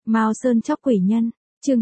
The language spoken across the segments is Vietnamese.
Mao Sơn chóc quỷ nhân, chương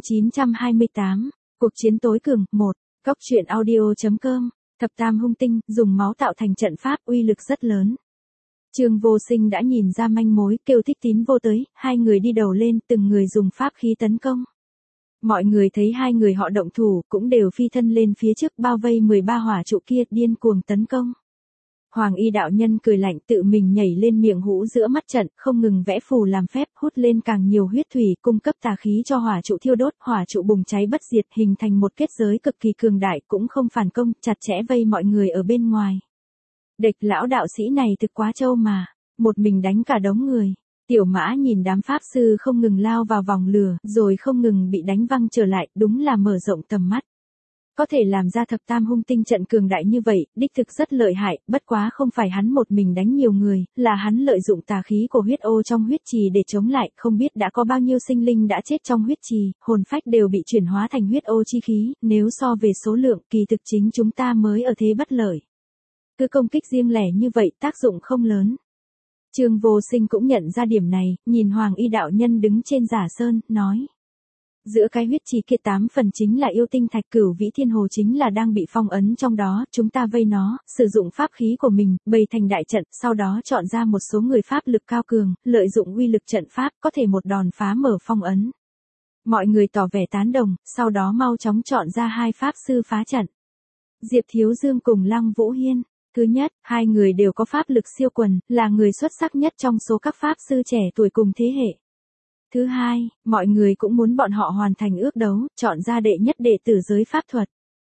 928, cuộc chiến tối cường, 1, Cóc truyện audio.com, thập tam hung tinh, dùng máu tạo thành trận pháp uy lực rất lớn. Trương Vô Sinh đã nhìn ra manh mối, kêu Thích Tín Vô tới, hai người đi đầu lên, từng người dùng pháp khí tấn công. Mọi người thấy hai người họ động thủ, cũng đều phi thân lên phía trước bao vây 13 hỏa trụ kia, điên cuồng tấn công. Hoàng Y đạo nhân cười lạnh tự mình nhảy lên miệng hũ giữa mắt trận, không ngừng vẽ phù làm phép, hút lên càng nhiều huyết thủy, cung cấp tà khí cho hỏa trụ thiêu đốt, hỏa trụ bùng cháy bất diệt, hình thành một kết giới cực kỳ cường đại, cũng không phản công, chặt chẽ vây mọi người ở bên ngoài. Địch lão đạo sĩ này thực quá trâu mà, một mình đánh cả đống người. Tiểu Mã nhìn đám pháp sư không ngừng lao vào vòng lửa, rồi không ngừng bị đánh văng trở lại, đúng là mở rộng tầm mắt. Có thể làm ra thập tam hung tinh trận cường đại như vậy, đích thực rất lợi hại, bất quá không phải hắn một mình đánh nhiều người, là hắn lợi dụng tà khí của huyết ô trong huyết trì để chống lại, không biết đã có bao nhiêu sinh linh đã chết trong huyết trì, hồn phách đều bị chuyển hóa thành huyết ô chi khí, nếu so về số lượng, kỳ thực chính chúng ta mới ở thế bất lợi. Cứ công kích riêng lẻ như vậy, tác dụng không lớn. Trương Vô Sinh cũng nhận ra điểm này, nhìn Hoàng Y đạo nhân đứng trên giả sơn, nói. Giữa cái huyết trì kia 8 phần chính là yêu tinh thạch, Cửu Vĩ Thiên Hồ chính là đang bị phong ấn trong đó, chúng ta vây nó, sử dụng pháp khí của mình, bày thành đại trận, sau đó chọn ra một số người pháp lực cao cường, lợi dụng uy lực trận pháp, có thể một đòn phá mở phong ấn. Mọi người tỏ vẻ tán đồng, sau đó mau chóng chọn ra 2 pháp sư phá trận. Diệp Thiếu Dương cùng Lăng Vũ Hiên. Thứ nhất, 2 người đều có pháp lực siêu quần, là người xuất sắc nhất trong số các pháp sư trẻ tuổi cùng thế hệ. Thứ hai, mọi người cũng muốn bọn họ hoàn thành ước đấu, chọn ra đệ nhất đệ tử giới pháp thuật.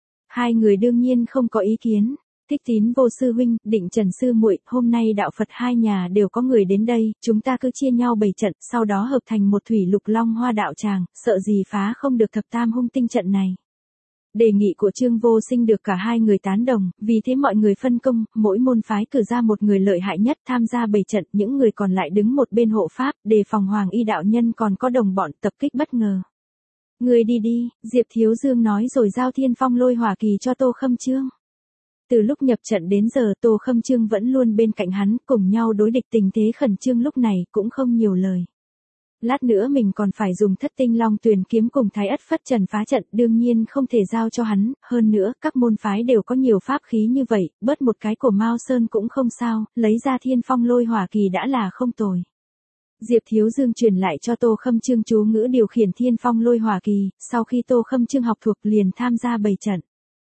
2 người đương nhiên không có ý kiến. Thích Tín Vô sư huynh, Định Trần sư muội, hôm nay đạo Phật hai nhà đều có người đến đây, chúng ta cứ chia nhau bày trận, sau đó hợp thành một thủy lục long hoa đạo tràng, sợ gì phá không được thập tam hung tinh trận này. Đề nghị của Trương Vô Sinh được cả 2 người tán đồng, vì thế mọi người phân công, mỗi môn phái cử ra một người lợi hại nhất tham gia bày trận, những người còn lại đứng một bên hộ pháp, đề phòng Hoàng Y đạo nhân còn có đồng bọn tập kích bất ngờ. Người đi đi, Diệp Thiếu Dương nói rồi giao Thiên Phong Lôi Hỏa Kỳ cho Tô Khâm Chương. Từ lúc nhập trận đến giờ Tô Khâm Chương vẫn luôn bên cạnh hắn, cùng nhau đối địch, tình thế khẩn trương lúc này cũng không nhiều lời. Lát nữa mình còn phải dùng Thất Tinh Long Tuyền kiếm cùng Thái Ất Phất Trần phá trận, đương nhiên không thể giao cho hắn, hơn nữa, các môn phái đều có nhiều pháp khí như vậy, bớt một cái của Mao Sơn cũng không sao, lấy ra Thiên Phong Lôi Hỏa Kỳ đã là không tồi. Diệp Thiếu Dương truyền lại cho Tô Khâm Chương chú ngữ điều khiển Thiên Phong Lôi Hỏa Kỳ, sau khi Tô Khâm Chương học thuộc liền tham gia bày trận.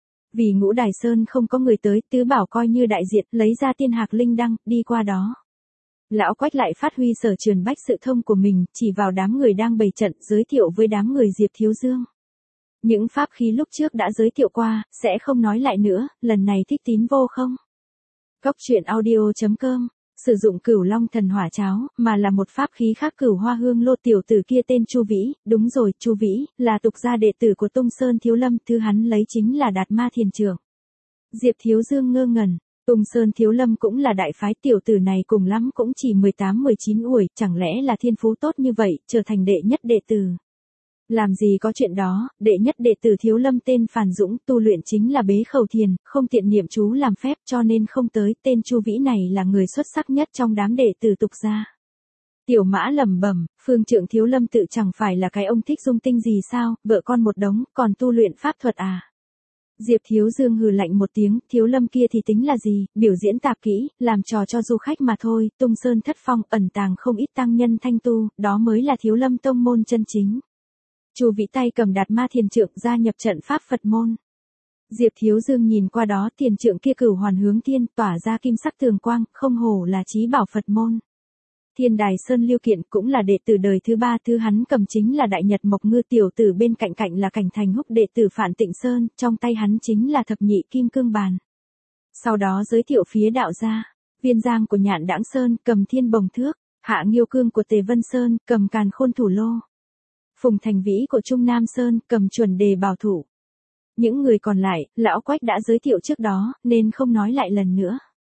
Vì Ngũ Đài Sơn không có người tới, Tứ Bảo coi như đại diện, lấy ra Tiên Hạc Linh Đăng, đi qua đó. Lão Quách lại phát huy sở trường bách sự thông của mình, chỉ vào đám người đang bày trận, giới thiệu với đám người Diệp Thiếu Dương. Những pháp khí lúc trước đã giới thiệu qua, sẽ không nói lại nữa, lần này Thích Tín Vô không? Cóc truyện audio.com, sử dụng Cửu Long Thần Hỏa Cháo, mà là một pháp khí khác. Cửu Hoa Hương Lô tiểu tử kia tên Chu Vĩ, đúng rồi, Chu Vĩ, là tục gia đệ tử của Tung Sơn Thiếu Lâm, thứ hắn lấy chính là Đạt Ma Thiền Trưởng. Diệp Thiếu Dương ngơ ngẩn. Tung Sơn Thiếu Lâm cũng là đại phái, tiểu tử này cùng lắm cũng chỉ 18-19 tuổi, chẳng lẽ là thiên phú tốt như vậy, trở thành đệ nhất đệ tử. Làm gì có chuyện đó, đệ nhất đệ tử Thiếu Lâm tên Phàn Dũng, tu luyện chính là bế khẩu thiền, không tiện niệm chú làm phép cho nên không tới, tên Chu Vĩ này là người xuất sắc nhất trong đám đệ tử tục gia. Tiểu Mã lẩm bẩm, phương trượng Thiếu Lâm tự chẳng phải là cái ông thích dung tinh gì sao, vợ con một đống, còn tu luyện pháp thuật à. Diệp Thiếu Dương hừ lạnh một tiếng, Thiếu Lâm kia thì tính là gì, biểu diễn tạp kỹ, làm trò cho du khách mà thôi, Tung Sơn Thất Phong, ẩn tàng không ít tăng nhân thanh tu, đó mới là Thiếu Lâm tông môn chân chính. Chu Vĩ tay cầm Đạt Ma Thiền Trượng gia nhập trận pháp Phật môn. Diệp Thiếu Dương nhìn qua đó, thiền trượng kia cửu hoàn hướng thiên, tỏa ra kim sắc tường quang, không hổ là chí bảo Phật môn. Thiên Đài Sơn Lưu Kiện cũng là đệ tử đời thứ 3, thứ hắn cầm chính là Đại Nhật Mộc Ngư, tiểu tử bên cạnh cạnh là Cảnh Thành Húc, đệ tử Phạn Tịnh Sơn, trong tay hắn chính là thập nhị kim cương bàn. Sau đó giới thiệu phía đạo gia, Viên Giang của Nhạn Đãng Sơn cầm Thiên Bồng Thước, Hạ Nghiêu Cương của Tề Vân Sơn cầm Càn Khôn Thủ Lô, Phùng Thành Vĩ của Trung Nam Sơn cầm Chuẩn Đề Bảo Thủ. Những người còn lại, lão Quách đã giới thiệu trước đó, nên không nói lại lần nữa.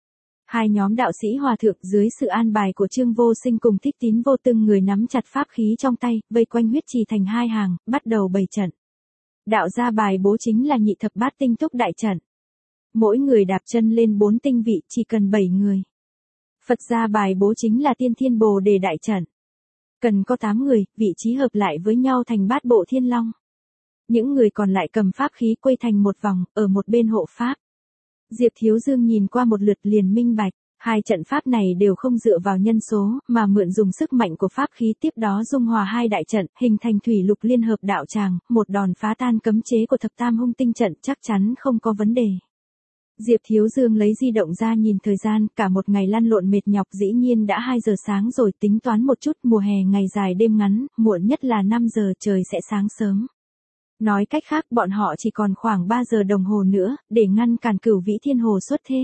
2 nhóm đạo sĩ hòa thượng dưới sự an bài của Trương Vô Sinh cùng Thích Tín Vô từng người nắm chặt pháp khí trong tay, vây quanh huyết trì thành 2 hàng, bắt đầu bày trận. Đạo gia bài bố chính là nhị thập bát tinh túc đại trận. Mỗi người đạp chân lên 4 tinh vị, chỉ cần 7 người. Phật gia bài bố chính là tiên thiên bồ đề đại trận. Cần có 8 người, vị trí hợp lại với nhau thành bát bộ thiên long. Những người còn lại cầm pháp khí quây thành một vòng, ở một bên hộ pháp. Diệp Thiếu Dương nhìn qua một lượt liền minh bạch, hai trận pháp này đều không dựa vào nhân số, mà mượn dùng sức mạnh của pháp khí, tiếp đó dung hòa hai đại trận, hình thành thủy lục liên hợp đạo tràng, một đòn phá tan cấm chế của thập tam hung tinh trận, chắc chắn không có vấn đề. Diệp Thiếu Dương lấy di động ra nhìn thời gian, cả một ngày lăn lộn mệt nhọc, dĩ nhiên đã 2 giờ sáng rồi, tính toán một chút, mùa hè ngày dài đêm ngắn, muộn nhất là 5 giờ trời sẽ sáng sớm. Nói cách khác, bọn họ chỉ còn khoảng 3 giờ đồng hồ nữa, để ngăn cản Cửu Vĩ Thiên Hồ xuất thế.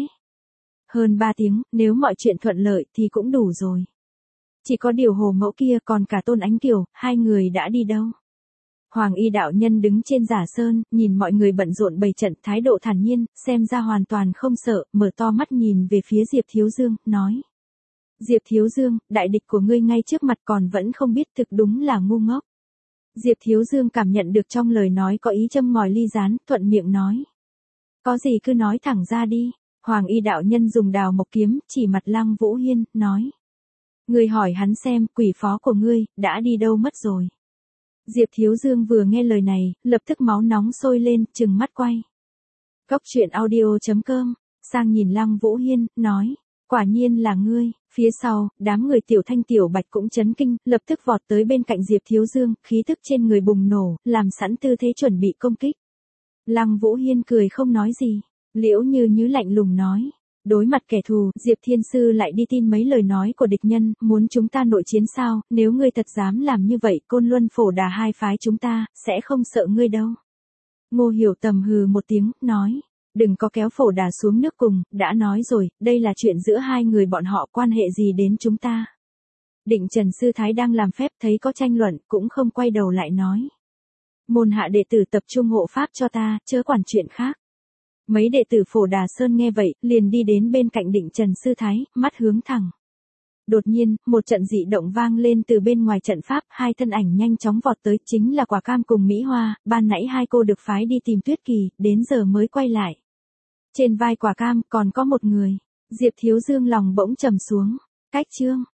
Hơn 3 tiếng, nếu mọi chuyện thuận lợi thì cũng đủ rồi. Chỉ có điều Hồ Mẫu kia còn cả Tôn Ánh Kiều, hai người đã đi đâu? Hoàng Y đạo nhân đứng trên giả sơn, nhìn mọi người bận rộn bày trận, thái độ thản nhiên, xem ra hoàn toàn không sợ, mở to mắt nhìn về phía Diệp Thiếu Dương, nói. Diệp Thiếu Dương, đại địch của ngươi ngay trước mặt còn vẫn không biết, thực đúng là ngu ngốc. Diệp Thiếu Dương cảm nhận được trong lời nói có ý châm ngòi ly gián, thuận miệng nói. Có gì cứ nói thẳng ra đi. Hoàng Y đạo nhân dùng đào mộc kiếm, chỉ mặt Lăng Vũ Hiên, nói. Ngươi hỏi hắn xem, quỷ phó của ngươi, đã đi đâu mất rồi. Diệp Thiếu Dương vừa nghe lời này, lập tức máu nóng sôi lên, trừng mắt quay. Cốc truyện audio.com, sang nhìn Lăng Vũ Hiên, nói. Quả nhiên là ngươi. Phía sau, đám người Tiểu Thanh Tiểu Bạch cũng chấn kinh, lập tức vọt tới bên cạnh Diệp Thiếu Dương, khí tức trên người bùng nổ, làm sẵn tư thế chuẩn bị công kích. Lăng Vũ Hiên cười không nói gì. Liễu Như lạnh lùng nói. Đối mặt kẻ thù, Diệp Thiên Sư lại đi tin mấy lời nói của địch nhân, muốn chúng ta nội chiến sao, nếu ngươi thật dám làm như vậy, Côn Luân Phổ Đà hai phái chúng ta, sẽ không sợ ngươi đâu. Ngô Hiểu Tầm hừ một tiếng, nói. Đừng có kéo Phổ Đà xuống nước cùng, đã nói rồi, đây là chuyện giữa hai người bọn họ, quan hệ gì đến chúng ta. Định Trần Sư Thái đang làm phép, thấy có tranh luận, cũng không quay đầu lại nói. Môn hạ đệ tử tập trung hộ pháp cho ta, chớ quản chuyện khác. Mấy đệ tử Phổ Đà Sơn nghe vậy, liền đi đến bên cạnh Định Trần Sư Thái, mắt hướng thẳng. Đột nhiên, một trận dị động vang lên từ bên ngoài trận pháp, hai thân ảnh nhanh chóng vọt tới, chính là Quả Cam cùng Mỹ Hoa, ban nãy hai cô được phái đi tìm Tuyết Kỳ, đến giờ mới quay lại. Trên vai Quả Cam còn có một người, Diệp Thiếu Dương lòng bỗng trầm xuống, cách chương.